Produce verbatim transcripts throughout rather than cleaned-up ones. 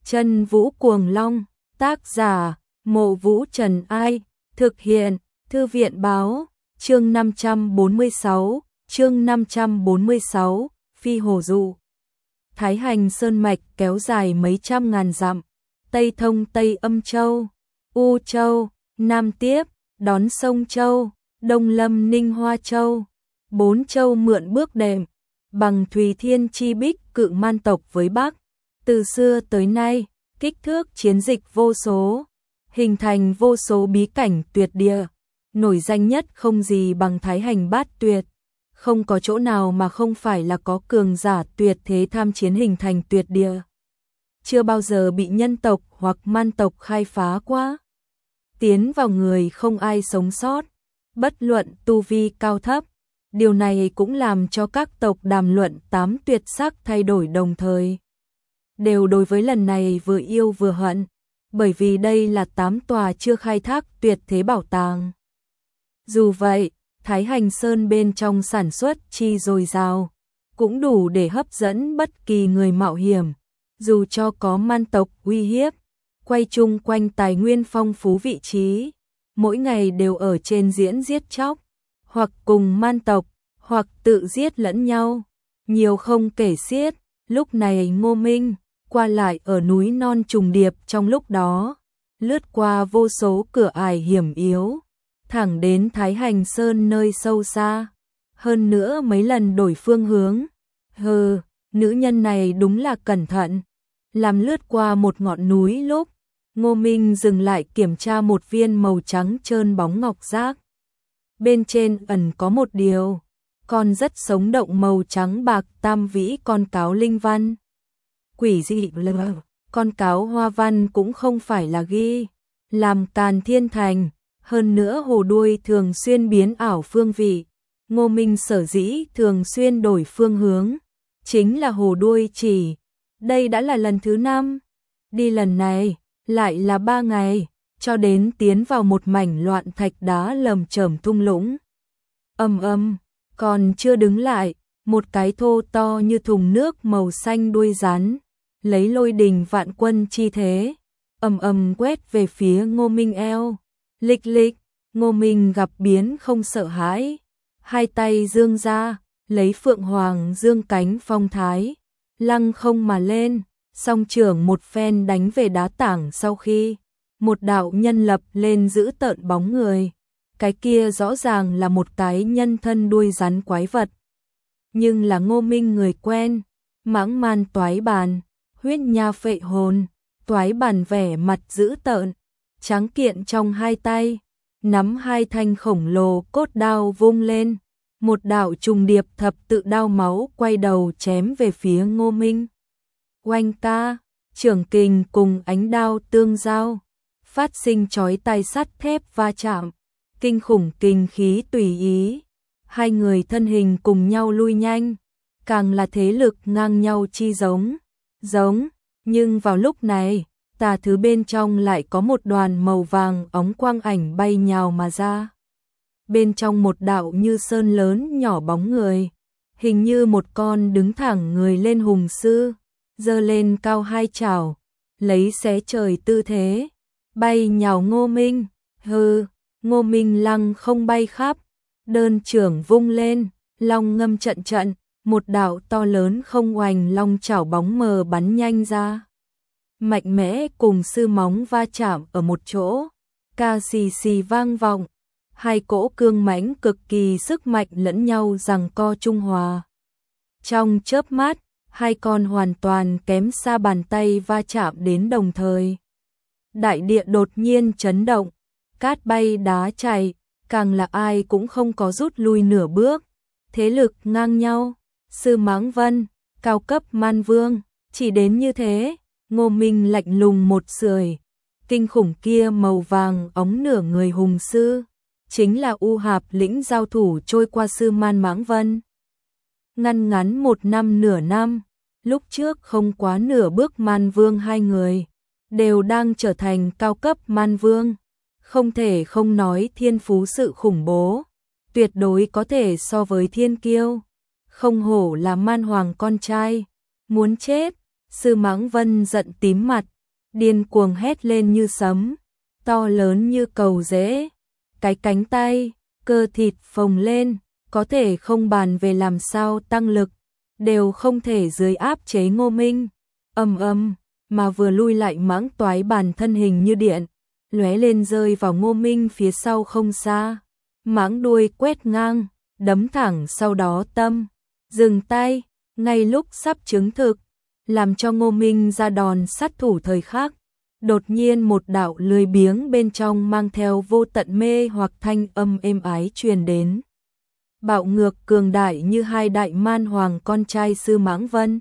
Chân Vũ Cuồng Long, tác giả, Mộ Vũ Trần Ai, thực hiện, Thư viện Báo, chương năm trăm bốn mươi sáu, chương năm trăm bốn mươi sáu, Phi Hồ Dụ. Thái Hành Sơn Mạch kéo dài mấy trăm ngàn dặm, Tây thông Tây Âm Châu, U Châu, Nam tiếp, đón sông Châu, Đông lâm Ninh Hoa Châu, bốn châu mượn bước đệm, bằng Thùy Thiên chi bích cự man tộc với Bắc. Từ xưa tới nay, kích thước chiến dịch vô số, hình thành vô số bí cảnh tuyệt địa, nổi danh nhất không gì bằng Thái Hành Bát Tuyệt. Không có chỗ nào mà không phải là có cường giả tuyệt thế tham chiến hình thành tuyệt địa. Chưa bao giờ bị nhân tộc hoặc man tộc khai phá qua. Tiến vào người không ai sống sót, bất luận tu vi cao thấp. Điều này cũng làm cho các tộc đàm luận tám tuyệt sắc thay đổi đồng thời. Đều đối với lần này vừa yêu vừa hận, bởi vì đây là tám tòa chưa khai thác tuyệt thế bảo tàng. Dù vậy, Thái Hành Sơn bên trong sản xuất chi dồi dào, cũng đủ để hấp dẫn bất kỳ người mạo hiểm, dù cho có man tộc uy hiếp, quay chung quanh tài nguyên phong phú vị trí, mỗi ngày đều ở trên diễn giết chóc, hoặc cùng man tộc, hoặc tự giết lẫn nhau, nhiều không kể xiết. Lúc này Ngô Minh qua lại ở núi non trùng điệp trong lúc đó, lướt qua vô số cửa ải hiểm yếu, thẳng đến Thái Hành Sơn nơi sâu xa, hơn nữa mấy lần đổi phương hướng. Hừ, nữ nhân này đúng là cẩn thận. Làm lướt qua một ngọn núi lúc, Ngô Minh dừng lại kiểm tra một viên màu trắng trơn bóng ngọc giác. Bên trên ẩn có một điều, con rất sống động màu trắng bạc tam vĩ con cáo linh văn. Quỷ dị lờ, con cáo hoa văn cũng không phải là ghi, làm Càn Thiên Thành, hơn nữa hồ đuôi thường xuyên biến ảo phương vị. Ngô Minh sở dĩ thường xuyên đổi phương hướng, chính là hồ đuôi chỉ. Đây đã là lần thứ năm, đi lần này, lại là ba ngày, cho đến tiến vào một mảnh loạn thạch đá lầm chởm thung lũng. Âm âm, còn chưa đứng lại, một cái thô to như thùng nước màu xanh đuôi rắn, lấy lôi đình vạn quân chi thế, ầm ầm quét về phía Ngô Minh eo. Lịch lịch, Ngô Minh gặp biến không sợ hãi, hai tay dương ra, lấy phượng hoàng dương cánh phong thái, lăng không mà lên, song trưởng một phen đánh về đá tảng. Sau khi một đạo nhân lập lên giữ tợn bóng người, cái kia rõ ràng là một cái nhân thân đuôi rắn quái vật, nhưng là Ngô Minh người quen. Mãng man toái bàn, huyết nha phệ hồn. Toái bàn vẻ mặt dữ tợn, tráng kiện trong hai tay, nắm hai thanh khổng lồ cốt đao vung lên, một đạo trùng điệp thập tự đao máu quay đầu chém về phía Ngô Minh. Oanh ca, trưởng kình cùng ánh đao tương giao, phát sinh chói tai sắt thép va chạm, kinh khủng kình khí tùy ý, hai người thân hình cùng nhau lui nhanh, càng là thế lực ngang nhau chi giống, giống, nhưng vào lúc này, tà thứ bên trong lại có một đoàn màu vàng óng quang ảnh bay nhào mà ra. Bên trong một đạo như sơn lớn nhỏ bóng người, hình như một con đứng thẳng người lên hùng sư, giơ lên cao hai chảo, lấy xé trời tư thế, bay nhào Ngô Minh. Hừ, Ngô Minh lăng không bay khắp, đơn trưởng vung lên, long ngâm trận trận, một đạo to lớn không oành long chảo bóng mờ bắn nhanh ra. Mạnh mẽ cùng sư móng va chạm ở một chỗ, ca xì xì vang vọng, hai cỗ cương mãnh cực kỳ sức mạnh lẫn nhau giằng co trung hòa. Trong chớp mắt, hai con hoàn toàn kém xa bàn tay va chạm đến đồng thời. Đại địa đột nhiên chấn động, cát bay đá chảy, càng là ai cũng không có rút lui nửa bước. Thế lực ngang nhau, Sư Mãng Vân, cao cấp man vương, chỉ đến như thế. Ngô Minh lạnh lùng một sưởi, kinh khủng kia màu vàng óng nửa người hùng sư, chính là U Hạp lĩnh giao thủ trôi qua Sư Man Mãng Vân. Ngăn ngắn một năm nửa năm, lúc trước không quá nửa bước man vương hai người, đều đang trở thành cao cấp man vương, không thể không nói thiên phú sự khủng bố, tuyệt đối có thể so với thiên kiêu, không hổ là man hoàng con trai, muốn chết. Sư Mãng Vân giận tím mặt, điên cuồng hét lên như sấm, to lớn như cầu rễ, cái cánh tay, cơ thịt phồng lên, có thể không bàn về làm sao tăng lực, đều không thể dưới áp chế Ngô Minh. Ầm ầm, mà vừa lui lại mãng toái bàn thân hình như điện, lóe lên rơi vào Ngô Minh phía sau không xa. Mãng đuôi quét ngang, đấm thẳng sau đó tâm, dừng tay, ngay lúc sắp chứng thực, làm cho Ngô Minh ra đòn sát thủ thời khắc. Đột nhiên một đạo lười biếng bên trong mang theo vô tận mê hoặc thanh âm êm ái truyền đến. Bạo ngược cường đại như hai đại man hoàng con trai sư Mãng Vân.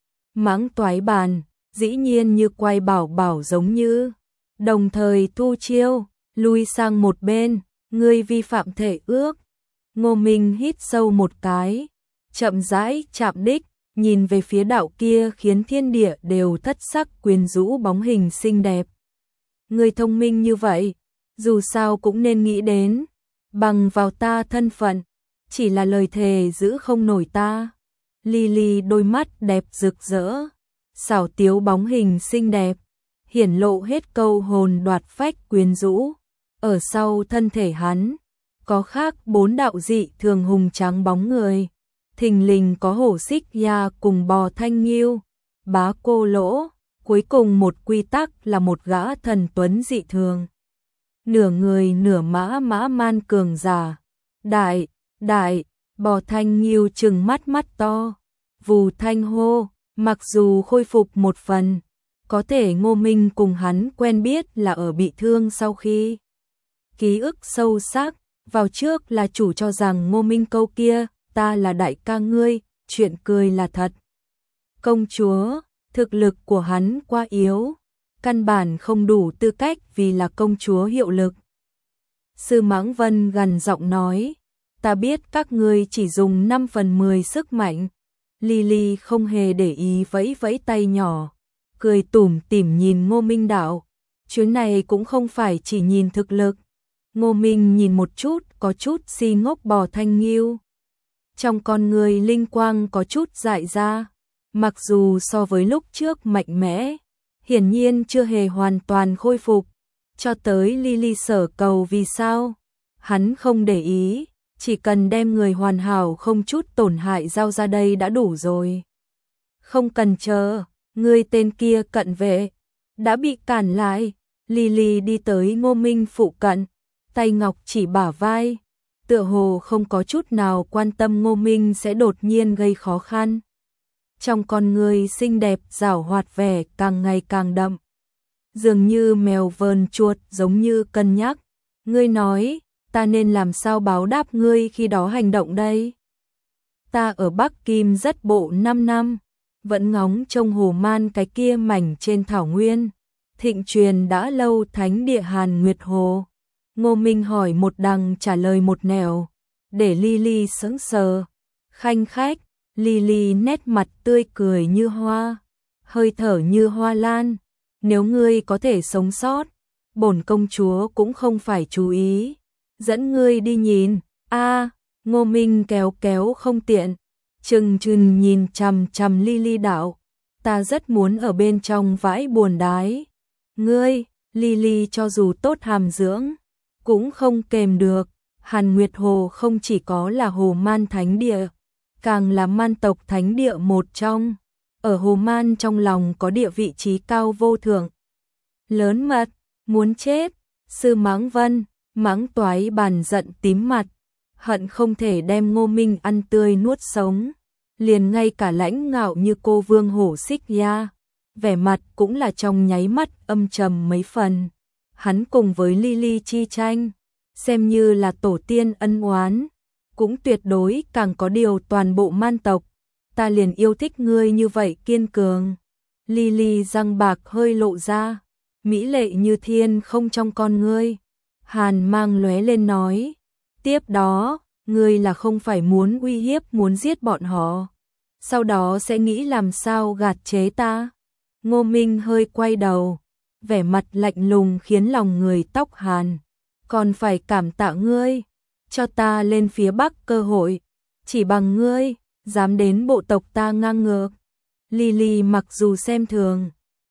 Mãng toái bàn, dĩ nhiên như quay bảo bảo giống như, đồng thời thu chiêu, lui sang một bên, ngươi vi phạm thể ước. Ngô Minh hít sâu một cái, chậm rãi chạm đích, nhìn về phía đạo kia khiến thiên địa đều thất sắc quyến rũ bóng hình xinh đẹp. Người thông minh như vậy, dù sao cũng nên nghĩ đến, bằng vào ta thân phận, chỉ là lời thề giữ không nổi ta. Lily đôi mắt đẹp rực rỡ, xảo tiếu bóng hình xinh đẹp, hiển lộ hết câu hồn đoạt phách quyến rũ. Ở sau thân thể hắn, có khác bốn đạo dị thường hùng tráng bóng người. Thình lình có hổ xích ya cùng bò thanh nghiêu, bá cô lỗ, cuối cùng một quy tắc là một gã thần tuấn dị thường. Nửa người nửa mã mã man cường giả, đại, đại, bò thanh nghiêu trừng mắt mắt to, vù thanh hô, mặc dù khôi phục một phần, có thể Ngô Minh cùng hắn quen biết là ở bị thương sau khi. Ký ức sâu sắc, vào trước là chủ cho rằng Ngô Minh câu kia, ta là đại ca ngươi, chuyện cười là thật. Công chúa, thực lực của hắn quá yếu, căn bản không đủ tư cách vì là công chúa hiệu lực. Sư Mãng Vân gần giọng nói, ta biết các ngươi chỉ dùng năm phần mười sức mạnh. Lily không hề để ý vẫy vẫy tay nhỏ, cười tủm tỉm nhìn Ngô Minh đạo, chuyến này cũng không phải chỉ nhìn thực lực. Ngô Minh nhìn một chút, có chút si ngốc bò thanh nghiêu. Trong con người linh quang có chút dại ra, mặc dù so với lúc trước mạnh mẽ, hiển nhiên chưa hề hoàn toàn khôi phục. Cho tới Lily sở cầu vì sao, hắn không để ý, chỉ cần đem người hoàn hảo không chút tổn hại giao ra đây đã đủ rồi. Không cần chờ, người tên kia cận vệ, đã bị cản lại. Lily đi tới Ngô Minh phụ cận, tay ngọc chỉ bả vai, tựa hồ không có chút nào quan tâm Ngô Minh sẽ đột nhiên gây khó khăn. Trong con người xinh đẹp giảo hoạt vẻ càng ngày càng đậm, dường như mèo vờn chuột giống như cân nhắc. Ngươi nói, ta nên làm sao báo đáp ngươi khi đó hành động đây? Ta ở Bắc Kim rất bộ năm năm, vẫn ngóng trông hồ man cái kia mảnh trên thảo nguyên, thịnh truyền đã lâu thánh địa Hàn Nguyệt Hồ. Ngô Minh hỏi một đằng trả lời một nẻo, để Lily sững sờ. Khanh khách, Lily nét mặt tươi cười như hoa, hơi thở như hoa lan. Nếu ngươi có thể sống sót, bổn công chúa cũng không phải chú ý dẫn ngươi đi nhìn. A, Ngô Minh kéo kéo không tiện, chừng chừng nhìn chằm chằm Lily đạo, ta rất muốn ở bên trong vãi buồn đái. Ngươi, Lily cho dù tốt hàm dưỡng, cũng không kềm được. Hàn Nguyệt Hồ không chỉ có là hồ man thánh địa, càng là man tộc thánh địa một trong. Ở hồ man trong lòng có địa vị trí cao vô thượng. Lớn mật, muốn chết. Sư Mãng Vân, Mãng Toái bàn giận tím mặt, hận không thể đem Ngô Minh ăn tươi nuốt sống. Liền ngay cả lãnh ngạo như cô vương hổ xích ya, vẻ mặt cũng là trong nháy mắt âm trầm mấy phần. Hắn cùng với Lily chi tranh, xem như là tổ tiên ân oán, cũng tuyệt đối càng có điều toàn bộ man tộc. Ta liền yêu thích ngươi như vậy kiên cường. Lily răng bạc hơi lộ ra, mỹ lệ như thiên không trong con ngươi. Hàn mang lóe lên nói, tiếp đó, ngươi là không phải muốn uy hiếp muốn giết bọn họ, sau đó sẽ nghĩ làm sao gạt chế ta. Ngô Minh hơi quay đầu, vẻ mặt lạnh lùng khiến lòng người tóc hàn. Còn phải cảm tạ ngươi, cho ta lên phía Bắc cơ hội, chỉ bằng ngươi dám đến bộ tộc ta ngang ngược. Lily mặc dù xem thường,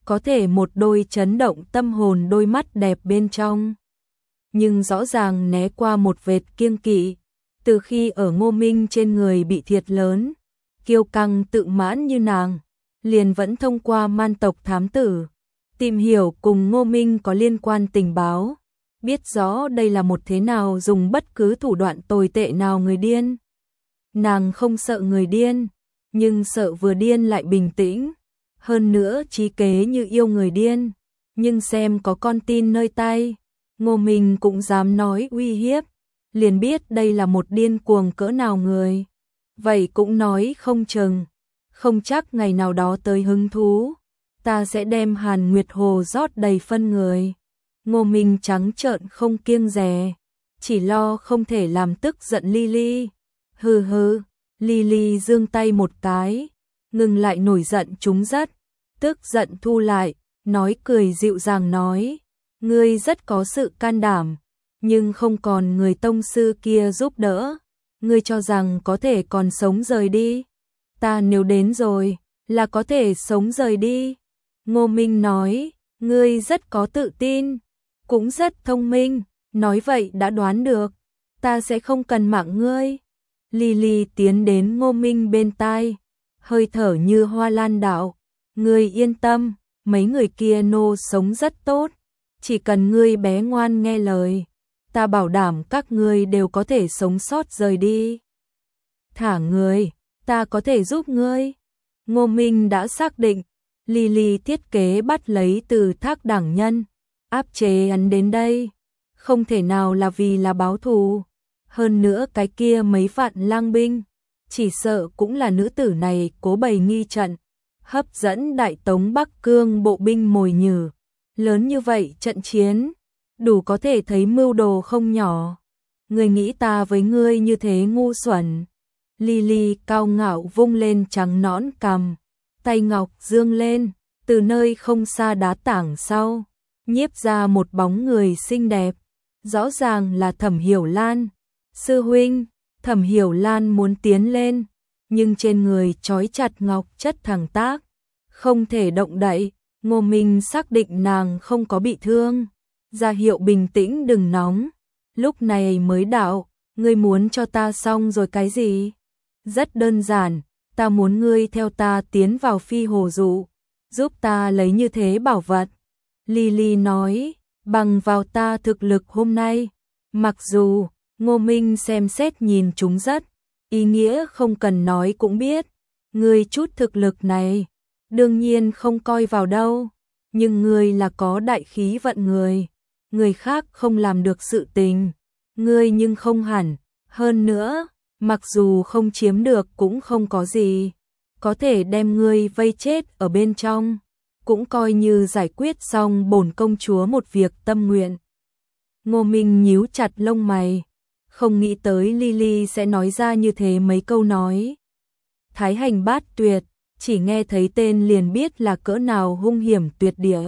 có thể một đôi chấn động tâm hồn đôi mắt đẹp bên trong. Nhưng rõ ràng né qua một vệt kiêng kỵ, từ khi ở Ngô Minh trên người bị thiệt lớn, kiêu căng tự mãn như nàng, liền vẫn thông qua man tộc thám tử, tìm hiểu cùng Ngô Minh có liên quan tình báo, biết rõ đây là một thế nào dùng bất cứ thủ đoạn tồi tệ nào người điên. Nàng không sợ người điên, nhưng sợ vừa điên lại bình tĩnh, hơn nữa trí kế như yêu người điên, nhưng xem có con tin nơi tay, Ngô Minh cũng dám nói uy hiếp, liền biết đây là một điên cuồng cỡ nào người. Vậy cũng nói không chừng, không chắc ngày nào đó tới hứng thú, ta sẽ đem Hàn Nguyệt Hồ rót đầy phân người. Ngô Minh trắng trợn không kiêng dè, chỉ lo không thể làm tức giận Lily. Hừ hừ, Lily giương tay một cái, ngừng lại nổi giận chúng rất, tức giận thu lại, nói cười dịu dàng nói, ngươi rất có sự can đảm, nhưng không còn người tông sư kia giúp đỡ, ngươi cho rằng có thể còn sống rời đi. Ta nếu đến rồi, là có thể sống rời đi. Ngô Minh nói, ngươi rất có tự tin, cũng rất thông minh, nói vậy đã đoán được, ta sẽ không cần mạng ngươi. Lily tiến đến Ngô Minh bên tai, hơi thở như hoa lan đạo, ngươi yên tâm, mấy người kia nô sống rất tốt, chỉ cần ngươi bé ngoan nghe lời, ta bảo đảm các ngươi đều có thể sống sót rời đi. Thả người, ta có thể giúp ngươi. Ngô Minh đã xác định, Lily thiết kế bắt lấy từ Thác Đảng Nhân, áp chế hắn đến đây, không thể nào là vì là báo thù. Hơn nữa cái kia mấy vạn lang binh, chỉ sợ cũng là nữ tử này cố bày nghi trận, hấp dẫn Đại Tống Bắc Cương bộ binh mồi nhử. Lớn như vậy trận chiến, đủ có thể thấy mưu đồ không nhỏ. Người nghĩ ta với ngươi như thế ngu xuẩn. Lily cao ngạo vung lên trắng nõn cằm, tay ngọc dương lên, từ nơi không xa đá tảng sau, nhiếp ra một bóng người xinh đẹp, rõ ràng là Thẩm Hiểu Lan. Sư huynh, Thẩm Hiểu Lan muốn tiến lên, nhưng trên người trói chặt ngọc chất thẳng tác, không thể động đậy. Ngô Minh xác định nàng không có bị thương, ra hiệu bình tĩnh đừng nóng, lúc này mới đạo, ngươi muốn cho ta xong rồi cái gì? Rất đơn giản, ta muốn ngươi theo ta tiến vào Phi Hồ Dụ, giúp ta lấy như thế bảo vật. Lily nói, bằng vào ta thực lực hôm nay, mặc dù Ngô Minh xem xét nhìn chúng rất, ý nghĩa không cần nói cũng biết, ngươi chút thực lực này, đương nhiên không coi vào đâu, nhưng ngươi là có đại khí vận người, người khác không làm được sự tình, ngươi nhưng không hẳn, hơn nữa, mặc dù không chiếm được cũng không có gì, có thể đem ngươi vây chết ở bên trong, cũng coi như giải quyết xong bổn công chúa một việc tâm nguyện. Ngô Minh nhíu chặt lông mày, không nghĩ tới Lily sẽ nói ra như thế mấy câu nói. Thái hành bát tuyệt, chỉ nghe thấy tên liền biết là cỡ nào hung hiểm tuyệt địa.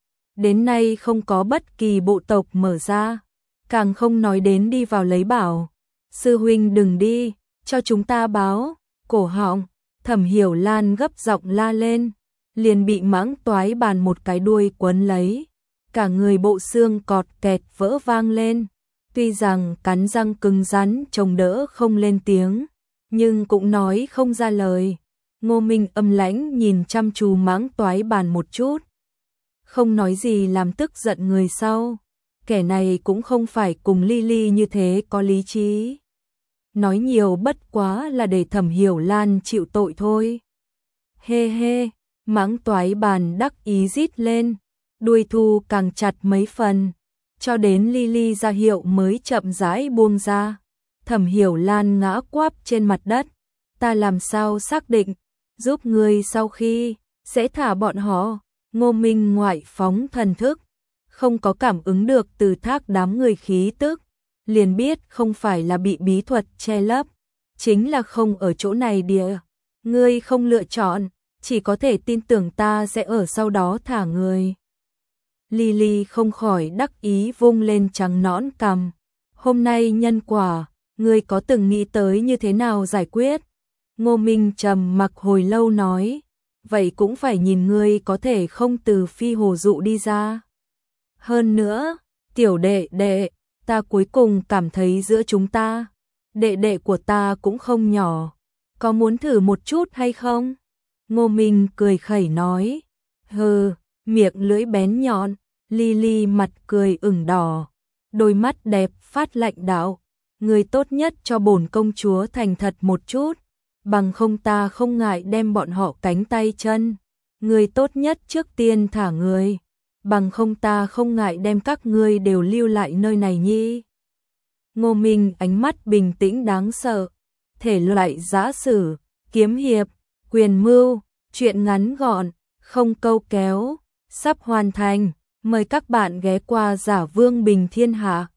Đến nay không có bất kỳ bộ tộc mở ra, càng không nói đến đi vào lấy bảo. Sư huynh đừng đi, cho chúng ta báo. Cổ họng, Thẩm Hiểu Lan gấp giọng la lên, liền bị mãng toái bàn một cái đuôi quấn lấy, cả người bộ xương cọt kẹt vỡ vang lên. Tuy rằng cắn răng cứng rắn chống đỡ không lên tiếng, nhưng cũng nói không ra lời. Ngô Minh âm lãnh nhìn chăm chú mãng toái bàn một chút, không nói gì làm tức giận người sau. Kẻ này cũng không phải cùng Lily như thế có lý trí. Nói nhiều bất quá là để Thẩm Hiểu Lan chịu tội thôi. Hê hê, mãng toái bàn đắc ý rít lên, đuôi thu càng chặt mấy phần, cho đến Lily ra hiệu mới chậm rãi buông ra. Thẩm Hiểu Lan ngã quắp trên mặt đất, ta làm sao xác định, giúp người sau khi, sẽ thả bọn họ. Ngô Minh ngoại phóng thần thức, không có cảm ứng được từ Thác đám người khí tức, liền biết không phải là bị bí thuật che lấp, chính là không ở chỗ này địa. Ngươi không lựa chọn, chỉ có thể tin tưởng ta sẽ ở sau đó thả người. Lily không khỏi đắc ý vung lên trắng nõn cằm. Hôm nay nhân quả, ngươi có từng nghĩ tới như thế nào giải quyết? Ngô Minh trầm mặc hồi lâu nói, vậy cũng phải nhìn ngươi có thể không từ phi hồ dụ đi ra. Hơn nữa, tiểu đệ đệ, ta cuối cùng cảm thấy giữa chúng ta, đệ đệ của ta cũng không nhỏ, có muốn thử một chút hay không? Ngô Minh cười khẩy nói, hừ, miệng lưỡi bén nhọn, Lily mặt cười ửng đỏ, đôi mắt đẹp phát lạnh đạo, người tốt nhất cho bổn công chúa thành thật một chút, bằng không ta không ngại đem bọn họ cánh tay chân, người tốt nhất trước tiên thả người, bằng không ta không ngại đem các ngươi đều lưu lại nơi này nhi. Ngô Minh ánh mắt bình tĩnh đáng sợ, thể loại giã sử, kiếm hiệp, quyền mưu, truyện ngắn gọn, không câu kéo, sắp hoàn thành, mời các bạn ghé qua Giả Vương Bình Thiên Hạ.